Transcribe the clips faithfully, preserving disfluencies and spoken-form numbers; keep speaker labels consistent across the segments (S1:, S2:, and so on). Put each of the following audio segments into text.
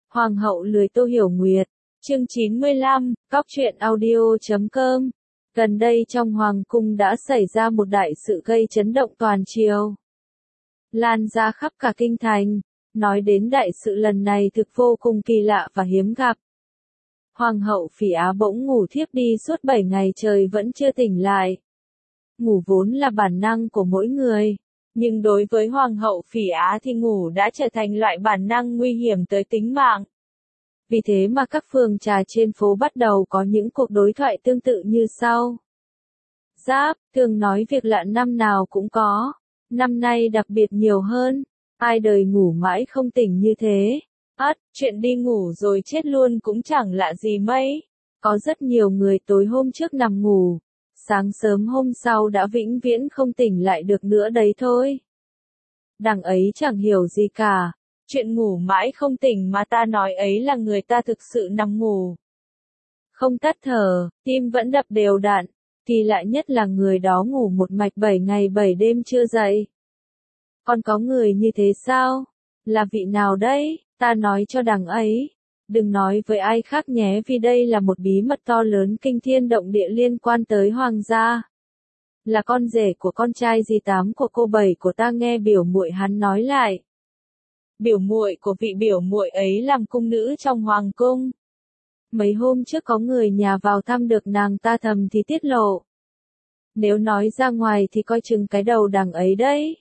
S1: Hoàng hậu lười Tô Hiểu Nguyệt. Chương chín mươi lăm, cóc truyện audio chấm com. Gần đây trong Hoàng cung đã xảy ra một đại sự gây chấn động toàn triều. Lan ra khắp cả kinh thành. Nói đến đại sự lần này thực vô cùng kỳ lạ và hiếm gặp. Hoàng hậu Phỉ Á bỗng ngủ thiếp đi suốt bảy ngày trời vẫn chưa tỉnh lại. Ngủ vốn là bản năng của mỗi người. Nhưng đối với Hoàng hậu Phỉ Á thì ngủ đã trở thành loại bản năng nguy hiểm tới tính mạng. Vì thế mà các phường trà trên phố bắt đầu có những cuộc đối thoại tương tự như sau. Giáp, thường nói việc lạ năm nào cũng có. Năm nay đặc biệt nhiều hơn. Ai đời ngủ mãi không tỉnh như thế. Ất, chuyện đi ngủ rồi chết luôn cũng chẳng lạ gì mấy. Có rất nhiều người tối hôm trước nằm ngủ. Sáng sớm hôm sau đã vĩnh viễn không tỉnh lại được nữa đấy thôi. Đằng ấy chẳng hiểu gì cả. Chuyện ngủ mãi không tỉnh mà ta nói ấy là người ta thực sự nằm ngủ. Không tắt thở, tim vẫn đập đều đặn. Kỳ lạ nhất là người đó ngủ một mạch bảy ngày bảy đêm chưa dậy. Còn có người như thế sao? Là vị nào đấy? Ta nói cho đằng ấy. Đừng nói với ai khác nhé vì đây là một bí mật to lớn kinh thiên động địa liên quan tới hoàng gia. Là con rể của con trai dì tám của cô bảy của ta nghe biểu muội hắn nói lại. Biểu muội của vị biểu muội ấy làm cung nữ trong hoàng cung. Mấy hôm trước có người nhà vào thăm được nàng ta thầm thì tiết lộ. Nếu nói ra ngoài thì coi chừng cái đầu đằng ấy đấy.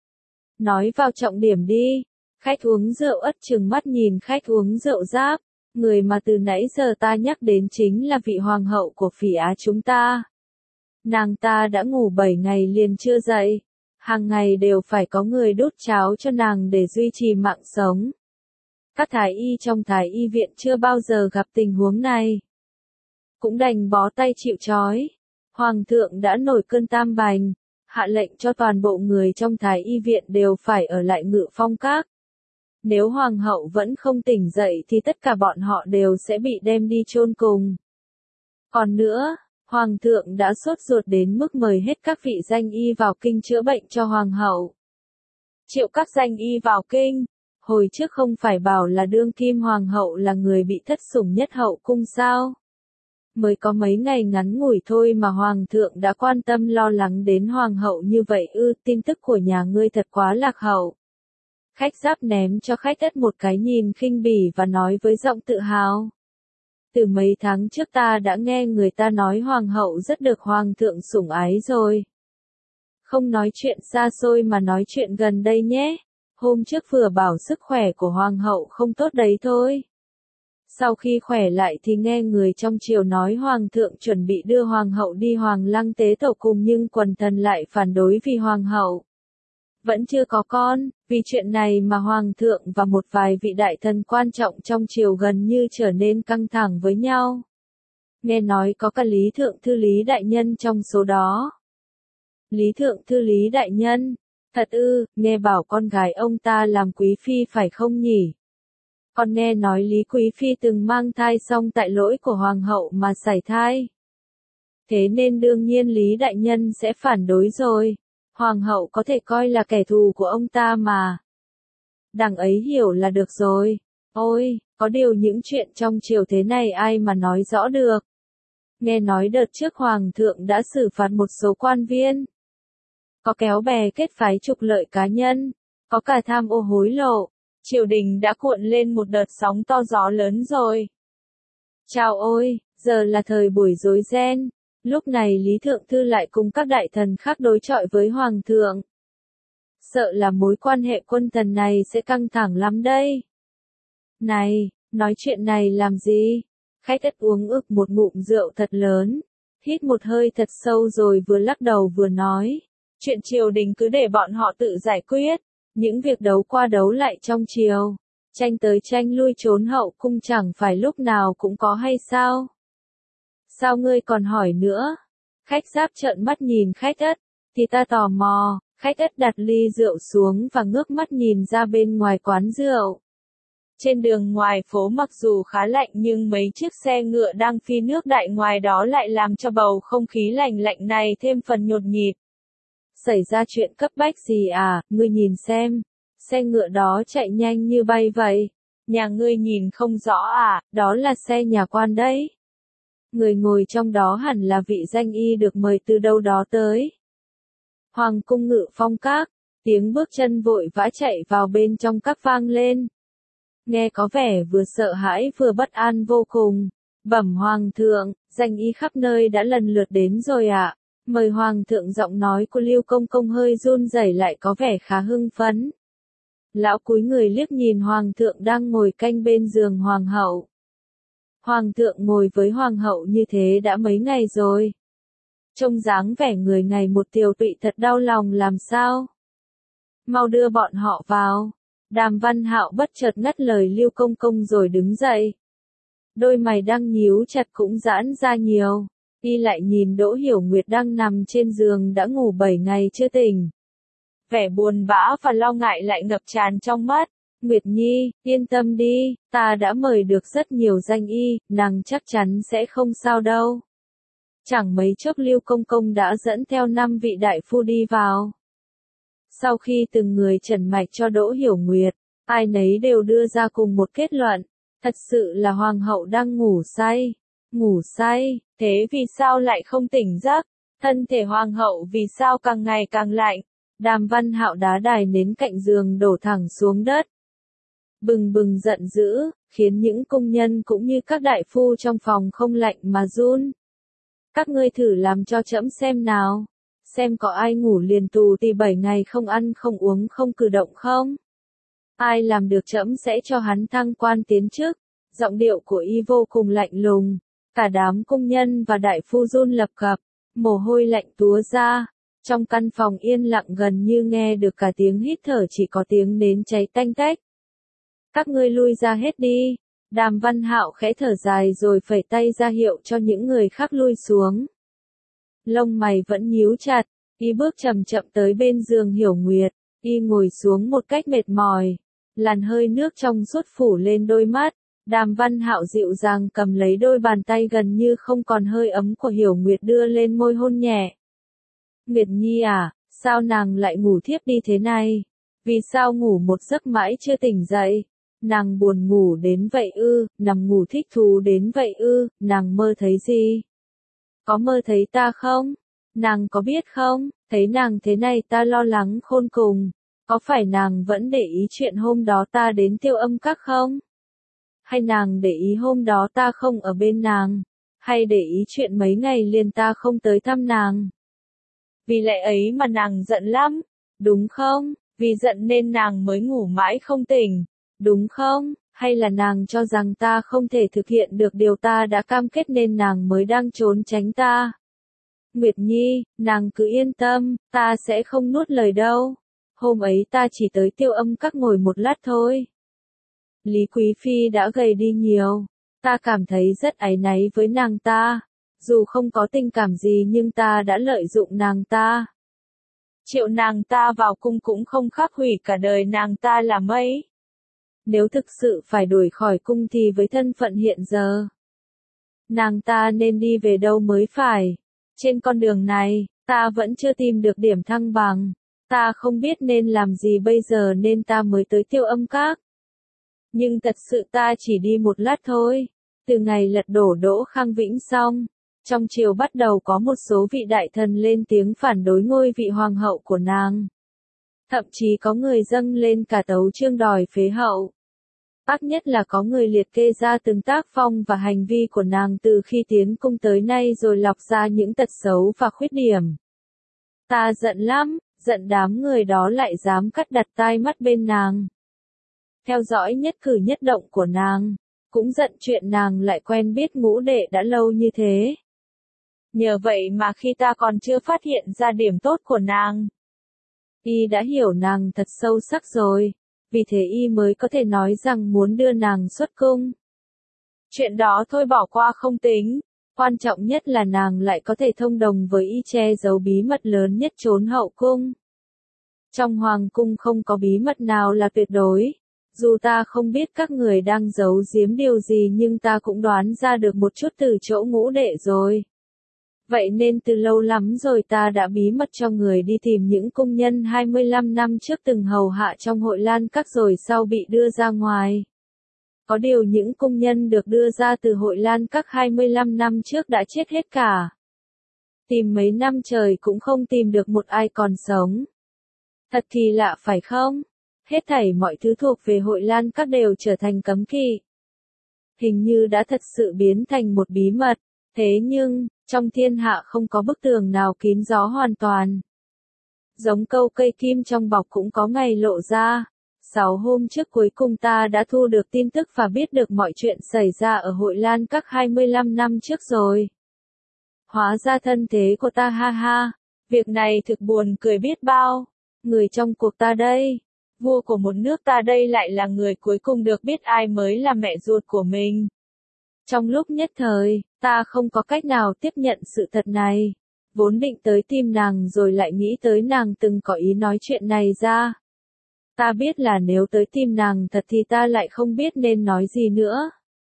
S1: Nói vào trọng điểm đi. Khách uống rượu Ất trừng mắt nhìn khách uống rượu Giáp. Người mà từ nãy giờ ta nhắc đến chính là vị hoàng hậu của Phỉ Á chúng ta. Nàng ta đã ngủ bảy ngày liền chưa dậy. Hàng ngày đều phải có người đút cháo cho nàng để duy trì mạng sống. Các thái y trong thái y viện chưa bao giờ gặp tình huống này. Cũng đành bó tay chịu trói. Hoàng thượng đã nổi cơn tam bành. Hạ lệnh cho toàn bộ người trong thái y viện đều phải ở lại Ngự Phong Các. Nếu hoàng hậu vẫn không tỉnh dậy thì tất cả bọn họ đều sẽ bị đem đi chôn cùng. Còn nữa, hoàng thượng đã sốt ruột đến mức mời hết các vị danh y vào kinh chữa bệnh cho hoàng hậu. Triệu các danh y vào kinh, hồi trước không phải bảo là đương kim hoàng hậu là người bị thất sủng nhất hậu cung sao? Mới có mấy ngày ngắn ngủi thôi mà hoàng thượng đã quan tâm lo lắng đến hoàng hậu như vậy ư, tin tức của nhà ngươi thật quá lạc hậu. Khách Giáp ném cho khách Ất một cái nhìn khinh bỉ và nói với giọng tự hào. Từ mấy tháng trước ta đã nghe người ta nói hoàng hậu rất được hoàng thượng sủng ái rồi. Không nói chuyện xa xôi mà nói chuyện gần đây nhé. Hôm trước vừa bảo sức khỏe của hoàng hậu không tốt đấy thôi. Sau khi khỏe lại thì nghe người trong triều nói hoàng thượng chuẩn bị đưa hoàng hậu đi hoàng lăng tế tổ cùng nhưng quần thần lại phản đối vì hoàng hậu vẫn chưa có con. Vì chuyện này mà hoàng thượng và một vài vị đại thần quan trọng trong triều gần như trở nên căng thẳng với nhau. Nghe nói có cả Lý Thượng Thư Lý Đại Nhân trong số đó. Lý Thượng Thư Lý Đại Nhân? Thật ư, nghe bảo con gái ông ta làm quý phi phải không nhỉ? Con nghe nói Lý Quý Phi từng mang thai xong tại lỗi của hoàng hậu mà sảy thai. Thế nên đương nhiên Lý Đại Nhân sẽ phản đối rồi. Hoàng hậu có thể coi là kẻ thù của ông ta mà. Đằng ấy hiểu là được rồi. Ôi, có điều những chuyện trong triều thế này ai mà nói rõ được. Nghe nói đợt trước hoàng thượng đã xử phạt một số quan viên. Có kéo bè kết phái trục lợi cá nhân. Có cả tham ô hối lộ. Triều đình đã cuộn lên một đợt sóng to gió lớn rồi. Chào ôi, giờ là thời buổi rối ren. Lúc này Lý Thượng Thư lại cùng các đại thần khác đối chọi với Hoàng thượng. Sợ là mối quan hệ quân thần này sẽ căng thẳng lắm đây. Này, nói chuyện này làm gì? Khách Ất uống ực một ngụm rượu thật lớn. Hít một hơi thật sâu rồi vừa lắc đầu vừa nói. Chuyện triều đình cứ để bọn họ tự giải quyết. Những việc đấu qua đấu lại trong triều. Tranh tới tranh lui trốn hậu cung chẳng phải lúc nào cũng có hay sao? Sao ngươi còn hỏi nữa? Khách Giáp trợn mắt nhìn khách Ất. Thì ta tò mò. Khách Ất đặt ly rượu xuống và ngước mắt nhìn ra bên ngoài quán rượu. Trên đường ngoài phố mặc dù khá lạnh nhưng mấy chiếc xe ngựa đang phi nước đại ngoài đó lại làm cho bầu không khí lạnh lạnh này thêm phần nhột nhịp. Xảy ra chuyện cấp bách gì à, ngươi nhìn xem. Xe ngựa đó chạy nhanh như bay vậy. Nhà ngươi nhìn không rõ à, đó là xe nhà quan đấy. Người ngồi trong đó hẳn là vị danh y được mời từ đâu đó tới. Hoàng cung Ngự Phong Các, tiếng bước chân vội vã chạy vào bên trong các vang lên. Nghe có vẻ vừa sợ hãi vừa bất an vô cùng. Bẩm Hoàng thượng, danh y khắp nơi đã lần lượt đến rồi ạ. À. Mời Hoàng thượng. Giọng nói của Lưu Công Công hơi run rẩy lại có vẻ khá hưng phấn. Lão cúi người liếc nhìn Hoàng thượng đang ngồi canh bên giường Hoàng hậu. Hoàng thượng ngồi với Hoàng hậu như thế đã mấy ngày rồi. Trông dáng vẻ người ngày một tiều tụy thật đau lòng làm sao. Mau đưa bọn họ vào. Đàm Văn Hạo bất chợt ngắt lời Lưu Công Công rồi đứng dậy. Đôi mày đang nhíu chặt cũng giãn ra nhiều. Y lại nhìn Đỗ Hiểu Nguyệt đang nằm trên giường đã ngủ bảy ngày chưa tỉnh. Vẻ buồn bã và lo ngại lại ngập tràn trong mắt. Nguyệt Nhi, yên tâm đi, ta đã mời được rất nhiều danh y, nàng chắc chắn sẽ không sao đâu. Chẳng mấy chốc Lưu Công Công đã dẫn theo năm vị đại phu đi vào. Sau khi từng người trần mạch cho Đỗ Hiểu Nguyệt, ai nấy đều đưa ra cùng một kết luận. Thật sự là Hoàng hậu đang ngủ say. Ngủ say, thế vì sao lại không tỉnh giấc? Thân thể Hoàng hậu vì sao càng ngày càng lạnh? Đàm Văn Hạo đá đài nến cạnh giường đổ thẳng xuống đất. Bừng bừng giận dữ, khiến những công nhân cũng như các đại phu trong phòng không lạnh mà run. Các ngươi thử làm cho trẫm xem nào. Xem có ai ngủ liền tù tì bảy ngày không ăn không uống không cử động không? Ai làm được trẫm sẽ cho hắn thăng quan tiến chức. Giọng điệu của y vô cùng lạnh lùng. Cả đám công nhân và đại phu run lập cập. Mồ hôi lạnh túa ra. Trong căn phòng yên lặng gần như nghe được cả tiếng hít thở, chỉ có tiếng nến cháy tanh tách. Các ngươi lui ra hết đi. Đàm Văn Hạo khẽ thở dài rồi phẩy tay ra hiệu cho những người khác lui xuống. Lông mày vẫn nhíu chặt, y bước chậm chậm tới bên giường Hiểu Nguyệt, y ngồi xuống một cách mệt mỏi. Làn hơi nước trong suốt phủ lên đôi mắt. Đàm Văn Hạo dịu dàng cầm lấy đôi bàn tay gần như không còn hơi ấm của Hiểu Nguyệt đưa lên môi hôn nhẹ. Nguyệt Nhi à, sao nàng lại ngủ thiếp đi thế này? Vì sao ngủ một giấc mãi chưa tỉnh dậy? Nàng buồn ngủ đến vậy ư, nằm ngủ thích thú đến vậy ư, nàng mơ thấy gì? Có mơ thấy ta không? Nàng có biết không, thấy nàng thế này ta lo lắng khôn cùng. Có phải nàng vẫn để ý chuyện hôm đó ta đến Tiêu Âm Các không? Hay nàng để ý hôm đó ta không ở bên nàng? Hay để ý chuyện mấy ngày liền ta không tới thăm nàng? Vì lẽ ấy mà nàng giận lắm, đúng không? Vì giận nên nàng mới ngủ mãi không tỉnh, đúng không? Hay là nàng cho rằng ta không thể thực hiện được điều ta đã cam kết nên nàng mới đang trốn tránh ta? Nguyệt Nhi, nàng cứ yên tâm, ta sẽ không nuốt lời đâu. Hôm ấy ta chỉ tới Tiêu Âm Các ngồi một lát thôi. Lý Quý Phi đã gầy đi nhiều, ta cảm thấy rất áy náy với nàng ta. Dù không có tình cảm gì nhưng ta đã lợi dụng nàng ta. Triệu nàng ta vào cung cũng không khác hủy cả đời nàng ta là mấy. Nếu thực sự phải đuổi khỏi cung thì với thân phận hiện giờ, nàng ta nên đi về đâu mới phải. Trên con đường này, ta vẫn chưa tìm được điểm thăng bằng. Ta không biết nên làm gì bây giờ nên ta mới tới Tiêu Âm Các. Nhưng thật sự ta chỉ đi một lát thôi. Từ ngày lật đổ Đỗ Khang Vĩnh xong, trong triều bắt đầu có một số vị đại thần lên tiếng phản đối ngôi vị hoàng hậu của nàng. Thậm chí có người dâng lên cả tấu chương đòi phế hậu. Ác nhất là có người liệt kê ra từng tác phong và hành vi của nàng từ khi tiến cung tới nay rồi lọc ra những tật xấu và khuyết điểm. Ta giận lắm, giận đám người đó lại dám cắt đặt tai mắt bên nàng. Theo dõi nhất cử nhất động của nàng, cũng giận chuyện nàng lại quen biết ngũ đệ đã lâu như thế. Nhờ vậy mà khi ta còn chưa phát hiện ra điểm tốt của nàng, y đã hiểu nàng thật sâu sắc rồi, vì thế y mới có thể nói rằng muốn đưa nàng xuất cung. Chuyện đó thôi bỏ qua không tính, quan trọng nhất là nàng lại có thể thông đồng với y che giấu bí mật lớn nhất chốn hậu cung. Trong hoàng cung không có bí mật nào là tuyệt đối. Dù ta không biết các người đang giấu giếm điều gì nhưng ta cũng đoán ra được một chút từ chỗ ngũ đệ rồi. Vậy nên từ lâu lắm rồi ta đã bí mật cho người đi tìm những công nhân hai mươi lăm năm trước từng hầu hạ trong Hội Lan Các rồi sau bị đưa ra ngoài. Có điều những công nhân được đưa ra từ Hội Lan Các hai mươi lăm năm trước đã chết hết cả. Tìm mấy năm trời cũng không tìm được một ai còn sống. Thật kỳ lạ phải không? Hết thảy mọi thứ thuộc về Hội Lan Các đều trở thành cấm kỵ. Hình như đã thật sự biến thành một bí mật. Thế nhưng, trong thiên hạ không có bức tường nào kín gió hoàn toàn. Giống câu cây kim trong bọc cũng có ngày lộ ra. Sáu hôm trước cuối cùng ta đã thu được tin tức và biết được mọi chuyện xảy ra ở Hội Lan Các hai mươi lăm năm trước rồi. Hóa ra thân thế của ta ha ha. Việc này thực buồn cười biết bao. Người trong cuộc ta đây. Vua của một nước ta đây lại là người cuối cùng được biết ai mới là mẹ ruột của mình. Trong lúc nhất thời, ta không có cách nào tiếp nhận sự thật này. Vốn định tới tìm nàng rồi lại nghĩ tới nàng từng có ý nói chuyện này ra. Ta biết là nếu tới tìm nàng thật thì ta lại không biết nên nói gì nữa.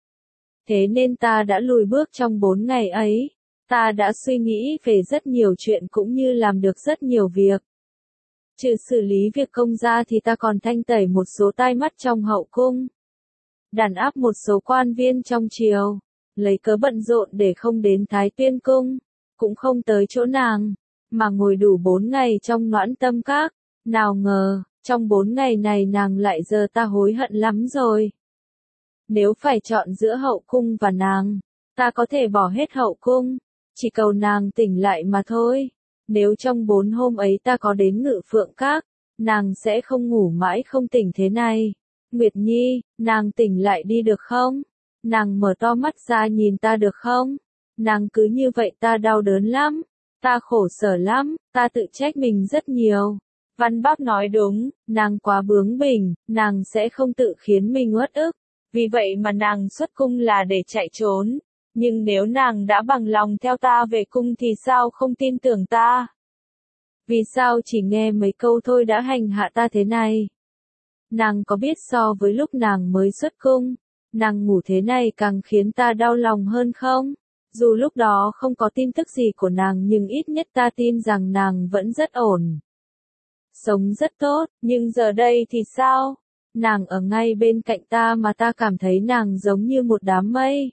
S1: Thế nên ta đã lùi bước trong bốn ngày ấy. Ta đã suy nghĩ về rất nhiều chuyện cũng như làm được rất nhiều việc. Trừ xử lý việc công ra thì ta còn thanh tẩy một số tai mắt trong hậu cung. Đàn áp một số quan viên trong triều. Lấy cớ bận rộn để không đến Thái Tuyên Cung. Cũng không tới chỗ nàng. Mà ngồi đủ bốn ngày trong Noãn Tâm Các. Nào ngờ, trong bốn ngày này nàng lại giờ ta hối hận lắm rồi. Nếu phải chọn giữa hậu cung và nàng, ta có thể bỏ hết hậu cung. Chỉ cầu nàng tỉnh lại mà thôi. Nếu trong bốn hôm ấy ta có đến Ngự Phượng Các, nàng sẽ không ngủ mãi không tỉnh thế này. Nguyệt Nhi, nàng tỉnh lại đi được không? Nàng mở to mắt ra nhìn ta được không? Nàng cứ như vậy ta đau đớn lắm. Ta khổ sở lắm, ta tự trách mình rất nhiều. Văn Bác nói đúng, nàng quá bướng bỉnh, nàng sẽ không tự khiến mình uất ức. Vì vậy mà nàng xuất cung là để chạy trốn. Nhưng nếu nàng đã bằng lòng theo ta về cung thì sao không tin tưởng ta? Vì sao chỉ nghe mấy câu thôi đã hành hạ ta thế này? Nàng có biết so với lúc nàng mới xuất cung, nàng ngủ thế này càng khiến ta đau lòng hơn không? Dù lúc đó không có tin tức gì của nàng nhưng ít nhất ta tin rằng nàng vẫn rất ổn. Sống rất tốt, nhưng giờ đây thì sao? Nàng ở ngay bên cạnh ta mà ta cảm thấy nàng giống như một đám mây.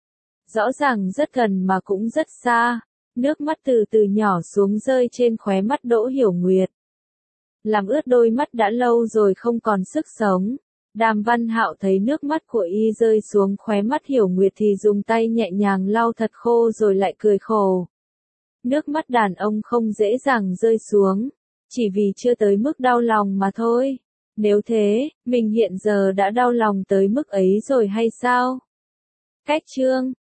S1: Rõ ràng rất gần mà cũng rất xa. Nước mắt từ từ nhỏ xuống rơi trên khóe mắt Đỗ Hiểu Nguyệt. Làm ướt đôi mắt đã lâu rồi không còn sức sống. Đàm Văn Hạo thấy nước mắt của y rơi xuống khóe mắt Hiểu Nguyệt thì dùng tay nhẹ nhàng lau thật khô rồi lại cười khổ. Nước mắt đàn ông không dễ dàng rơi xuống. Chỉ vì chưa tới mức đau lòng mà thôi. Nếu thế, mình hiện giờ đã đau lòng tới mức ấy rồi hay sao? Cách chương